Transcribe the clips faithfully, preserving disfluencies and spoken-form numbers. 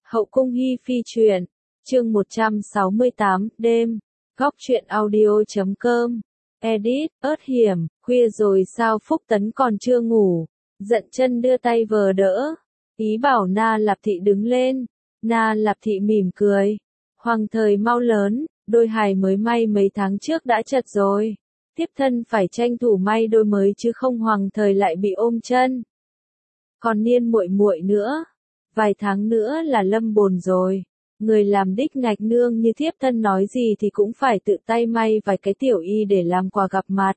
Hậu cung hi phi truyện, chương một trăm sáu mươi tám, đêm, góc truyện audio chấm com, edit, ớt hiểm, khuya rồi sao Phúc Tấn còn chưa ngủ, Dận Chân đưa tay vờ đỡ, ý bảo Na Lạp Thị đứng lên, Na Lạp Thị mỉm cười, hoàng thời mau lớn, đôi hài mới may mấy tháng trước đã chật rồi, thiếp thân phải tranh thủ may đôi mới chứ không hoàng thời lại bị ôm chân. Còn Niên muội muội nữa, vài tháng nữa là lâm bồn rồi, người làm đích ngạch nương như thiếp thân nói gì thì cũng phải tự tay may vài cái tiểu y để làm quà gặp mặt.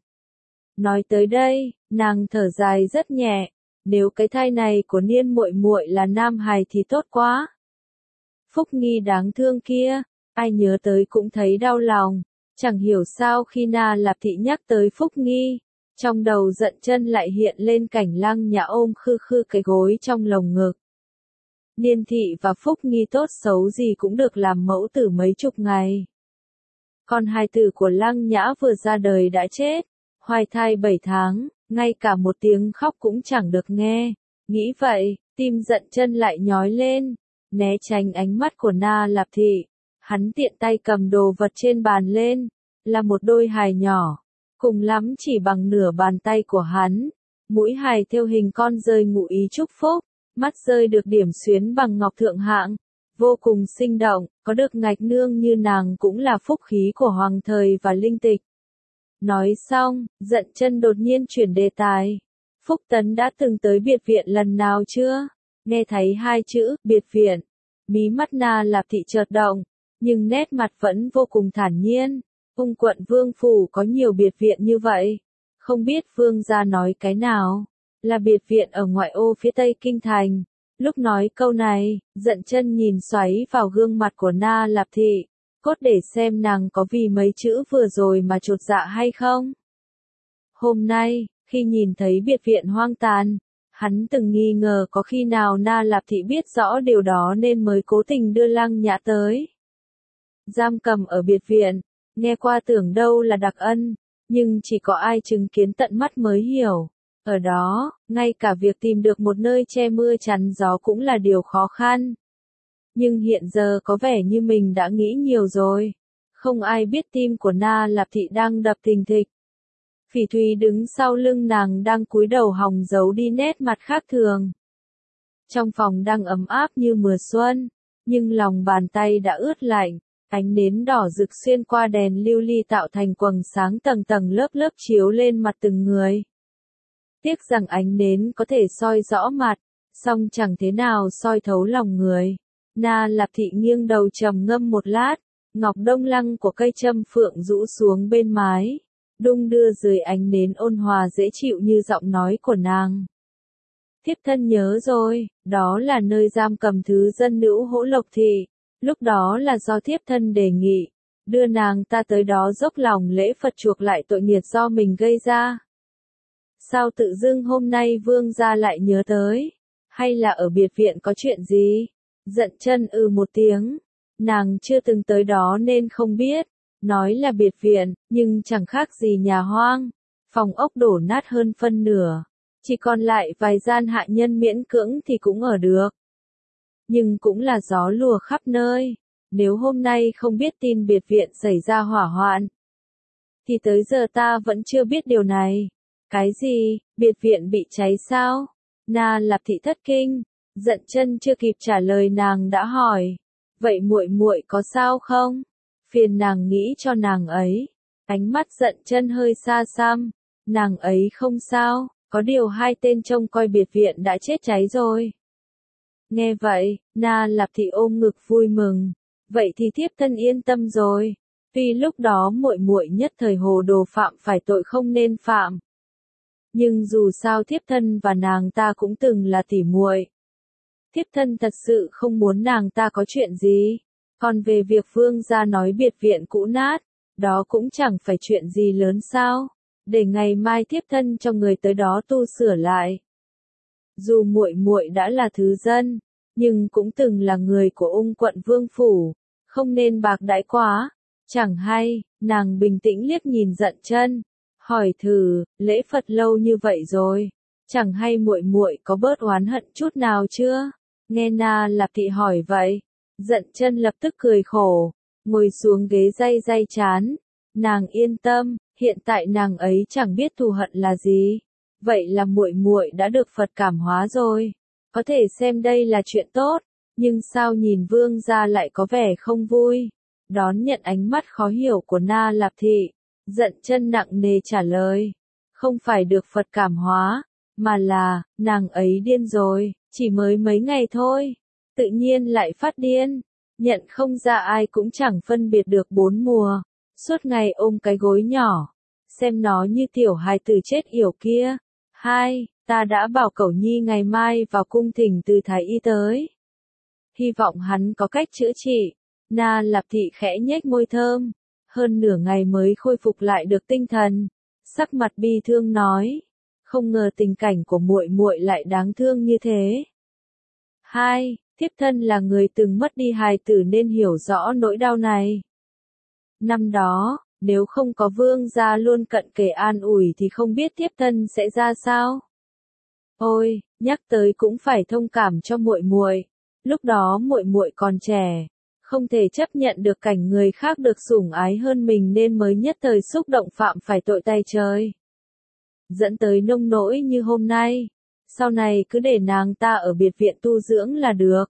Nói tới đây, nàng thở dài rất nhẹ, nếu cái thai này của Niên muội muội là nam hài thì tốt quá. Phúc Nghi đáng thương kia, ai nhớ tới cũng thấy đau lòng, chẳng hiểu sao khi Na Lạp Thị nhắc tới Phúc Nghi, trong đầu Dận Chân lại hiện lên cảnh Lăng Nhã ôm khư khư cái gối trong lồng ngực. Niên thị và Phúc Nghi tốt xấu gì cũng được làm mẫu tử mấy chục ngày. Còn hài tử của Lăng Nhã vừa ra đời đã chết, hoài thai bảy tháng, ngay cả một tiếng khóc cũng chẳng được nghe. Nghĩ vậy, tim Dận Chân lại nhói lên, né tránh ánh mắt của Na Lạp Thị. Hắn tiện tay cầm đồ vật trên bàn lên, là một đôi hài nhỏ, cùng lắm chỉ bằng nửa bàn tay của hắn. Mũi hài theo hình con rơi ngụ ý chúc phúc. Mắt rơi được điểm xuyến bằng ngọc thượng hạng, vô cùng sinh động, có được ngạch nương như nàng cũng là phúc khí của hoàng thời và linh tịch. Nói xong, Dận Chân đột nhiên chuyển đề tài. Phúc Tấn đã từng tới biệt viện lần nào chưa? Nghe thấy hai chữ, biệt viện. Mí mắt Na Lạp Thị chợt động, nhưng nét mặt vẫn vô cùng thản nhiên. Ung quận Vương Phủ có nhiều biệt viện như vậy. Không biết Vương gia nói cái nào? Là biệt viện ở ngoại ô phía tây kinh thành. Lúc nói câu này, Dận Chân nhìn xoáy vào gương mặt của Na Lạp Thị, cốt để xem nàng có vì mấy chữ vừa rồi mà chột dạ hay không. Hôm nay, khi nhìn thấy biệt viện hoang tàn, hắn từng nghi ngờ có khi nào Na Lạp Thị biết rõ điều đó nên mới cố tình đưa Lăng Nhã tới. Giam cầm ở biệt viện, nghe qua tưởng đâu là đặc ân, nhưng chỉ có ai chứng kiến tận mắt mới hiểu. Ở đó, ngay cả việc tìm được một nơi che mưa chắn gió cũng là điều khó khăn. Nhưng hiện giờ có vẻ như mình đã nghĩ nhiều rồi. Không ai biết tim của Na Lạp Thị đang đập thình thịch. Phỉ Thúy đứng sau lưng nàng đang cúi đầu hòng giấu đi nét mặt khác thường. Trong phòng đang ấm áp như mùa xuân, nhưng lòng bàn tay đã ướt lạnh, ánh nến đỏ rực xuyên qua đèn lưu ly tạo thành quầng sáng tầng tầng lớp lớp chiếu lên mặt từng người. Tiếc rằng ánh nến có thể soi rõ mặt, song chẳng thế nào soi thấu lòng người. Na Lạp Thị nghiêng đầu trầm ngâm một lát, ngọc đông lăng của cây châm phượng rũ xuống bên mái, đung đưa dưới ánh nến ôn hòa dễ chịu như giọng nói của nàng. Thiếp thân nhớ rồi, đó là nơi giam cầm thứ dân nữ Hỗ Lộc Thị, lúc đó là do thiếp thân đề nghị, đưa nàng ta tới đó dốc lòng lễ Phật chuộc lại tội nghiệp do mình gây ra. Sao tự dưng hôm nay Vương gia lại nhớ tới? Hay là ở biệt viện có chuyện gì? Dận Chân ừ một tiếng. Nàng chưa từng tới đó nên không biết. Nói là biệt viện, nhưng chẳng khác gì nhà hoang. Phòng ốc đổ nát hơn phân nửa. Chỉ còn lại vài gian hạ nhân miễn cưỡng thì cũng ở được. Nhưng cũng là gió lùa khắp nơi. Nếu hôm nay không biết tin biệt viện xảy ra hỏa hoạn, thì tới giờ ta vẫn chưa biết điều này. Cái gì, biệt viện bị cháy sao? Na Lạp Thị thất kinh, Dận Chân chưa kịp trả lời nàng đã hỏi, vậy muội muội có sao không? Phiền nàng nghĩ cho nàng ấy. Ánh mắt Dận Chân hơi xa xăm, nàng ấy không sao, có điều hai tên trông coi biệt viện đã chết cháy rồi. Nghe vậy, Na Lạp Thị ôm ngực vui mừng, vậy thì thiếp thân yên tâm rồi. Vì lúc đó muội muội nhất thời hồ đồ phạm phải tội không nên phạm. Nhưng dù sao thiếp thân và nàng ta cũng từng là tỉ muội. Thiếp thân thật sự không muốn nàng ta có chuyện gì. Còn về việc Vương gia nói biệt viện cũ nát, đó cũng chẳng phải chuyện gì lớn sao. Để ngày mai thiếp thân cho người tới đó tu sửa lại. Dù muội muội đã là thứ dân, nhưng cũng từng là người của Ung quận Vương Phủ, không nên bạc đãi quá. Chẳng hay, nàng bình tĩnh liếc nhìn Dận Chân. Hỏi thử, lễ Phật lâu như vậy rồi, chẳng hay muội muội có bớt oán hận chút nào chưa? Nghe Na Lạp Thị hỏi vậy, Dận Chân lập tức cười khổ, ngồi xuống ghế day day chán. Nàng yên tâm, hiện tại nàng ấy chẳng biết thù hận là gì. Vậy là muội muội đã được Phật cảm hóa rồi. Có thể xem đây là chuyện tốt, nhưng sao nhìn Vương gia lại có vẻ không vui. Đón nhận ánh mắt khó hiểu của Na Lạp Thị, Dận Chân nặng nề trả lời. Không phải được Phật cảm hóa, mà là, nàng ấy điên rồi, chỉ mới mấy ngày thôi. Tự nhiên lại phát điên, nhận không ra ai cũng chẳng phân biệt được bốn mùa. Suốt ngày ôm cái gối nhỏ, xem nó như tiểu hài tử chết yểu kia. Hai, ta đã bảo Cẩu Nhi ngày mai vào cung thỉnh từ thái y tới. Hy vọng hắn có cách chữa trị. Na Lạp Thị khẽ nhếch môi thơm, hơn nửa ngày mới khôi phục lại được tinh thần, sắc mặt bi thương nói, không ngờ tình cảnh của muội muội lại đáng thương như thế. Hai, thiếp thân là người từng mất đi hài tử nên hiểu rõ nỗi đau này. Năm đó, nếu không có Vương gia luôn cận kề an ủi thì không biết thiếp thân sẽ ra sao. Ôi, nhắc tới cũng phải thông cảm cho muội muội. Lúc đó muội muội còn trẻ, không thể chấp nhận được cảnh người khác được sủng ái hơn mình nên mới nhất thời xúc động phạm phải tội tay trời. Dẫn tới nông nỗi như hôm nay, sau này cứ để nàng ta ở biệt viện tu dưỡng là được.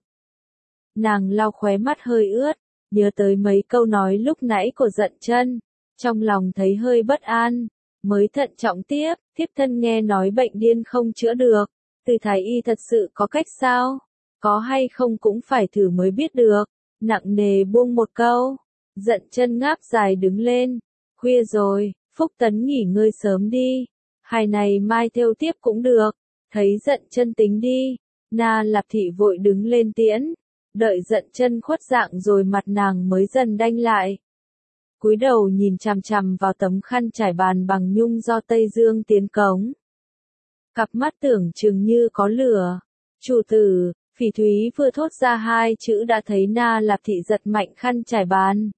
Nàng lau khóe mắt hơi ướt, nhớ tới mấy câu nói lúc nãy của Dận Chân, trong lòng thấy hơi bất an, mới thận trọng tiếp, thiếp thân nghe nói bệnh điên không chữa được, từ thái y thật sự có cách sao? Có hay không cũng phải thử mới biết được. Nặng nề buông một câu, Dận Chân ngáp dài đứng lên, khuya rồi, Phúc Tấn nghỉ ngơi sớm đi, hài này mai thêu tiếp cũng được. Thấy Dận Chân tính đi, Na Lạp Thị vội đứng lên tiễn, đợi Dận Chân khuất dạng rồi mặt nàng mới dần đanh lại. Cúi đầu nhìn chằm chằm vào tấm khăn trải bàn bằng nhung do Tây Dương tiến cống. Cặp mắt tưởng chừng như có lửa. Chủ tử, Phỉ Thúy vừa thốt ra hai chữ đã thấy Na Lạp Thị giật mạnh khăn trải bàn.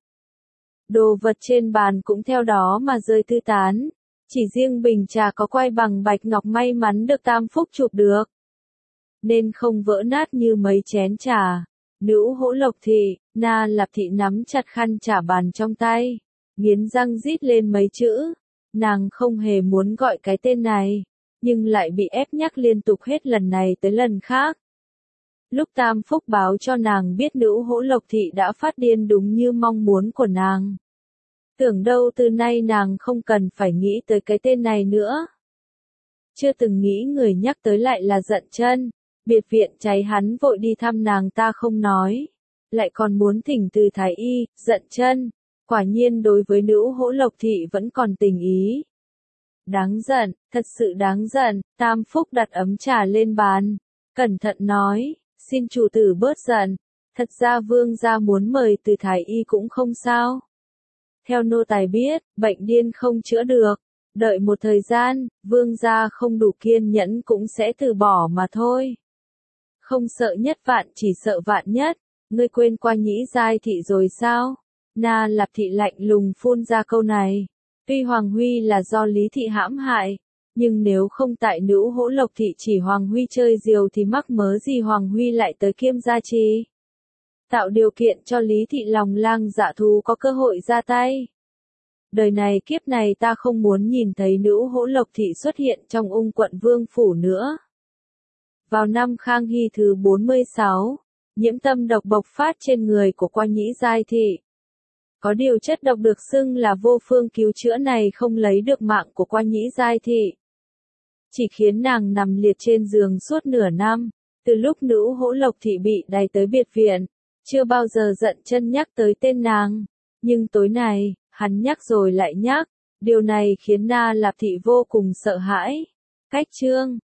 Đồ vật trên bàn cũng theo đó mà rơi tứ tán. Chỉ riêng bình trà có quai bằng bạch ngọc may mắn được Tam Phúc chụp được, nên không vỡ nát như mấy chén trà. Nữ Hỗ Lộc Thị, Na Lạp Thị nắm chặt khăn trà bàn trong tay, nghiến răng rít lên mấy chữ. Nàng không hề muốn gọi cái tên này, nhưng lại bị ép nhắc liên tục hết lần này tới lần khác. Lúc Tam Phúc báo cho nàng biết Nữ Hỗ Lộc Thị đã phát điên đúng như mong muốn của nàng. Tưởng đâu từ nay nàng không cần phải nghĩ tới cái tên này nữa. Chưa từng nghĩ người nhắc tới lại là Dận Chân. Biệt viện cháy hắn vội đi thăm nàng ta không nói, lại còn muốn thỉnh từ thái y. Dận Chân, quả nhiên đối với Nữ Hỗ Lộc Thị vẫn còn tình ý. Đáng giận, thật sự đáng giận. Tam Phúc đặt ấm trà lên bàn, cẩn thận nói, xin chủ tử bớt giận, thật ra Vương gia muốn mời từ thái y cũng không sao. Theo nô tài biết, bệnh điên không chữa được, đợi một thời gian, Vương gia không đủ kiên nhẫn cũng sẽ từ bỏ mà thôi. Không sợ nhất vạn chỉ sợ vạn nhất, ngươi quên qua Nhĩ Giai Thị rồi sao? Na Lạp Thị lạnh lùng phun ra câu này. Tuy Hoàng Huy là do Lý Thị hãm hại, nhưng nếu không tại Nữ Hỗ Lộc Thị chỉ Hoàng Huy chơi diều thì mắc mớ gì Hoàng Huy lại tới Kiêm Gia Trì. Tạo điều kiện cho Lý Thị lòng lang dạ thú có cơ hội ra tay. Đời này kiếp này ta không muốn nhìn thấy Nữ Hỗ Lộc Thị xuất hiện trong ung quận Vương Phủ nữa. Vào năm Khang Hy thứ bốn mươi sáu, nhiễm tâm độc bộc phát trên người của Qua Nhĩ Giai Thị. Có điều chất độc được xưng là vô phương cứu chữa này không lấy được mạng của Qua Nhĩ Giai Thị, chỉ khiến nàng nằm liệt trên giường suốt nửa năm. Từ lúc Nữ Hỗ Lộc Thị bị đày tới biệt viện, chưa bao giờ Dận Chân nhắc tới tên nàng, nhưng tối nay, hắn nhắc rồi lại nhắc, điều này khiến Na Lạp Thị vô cùng sợ hãi. Cách chương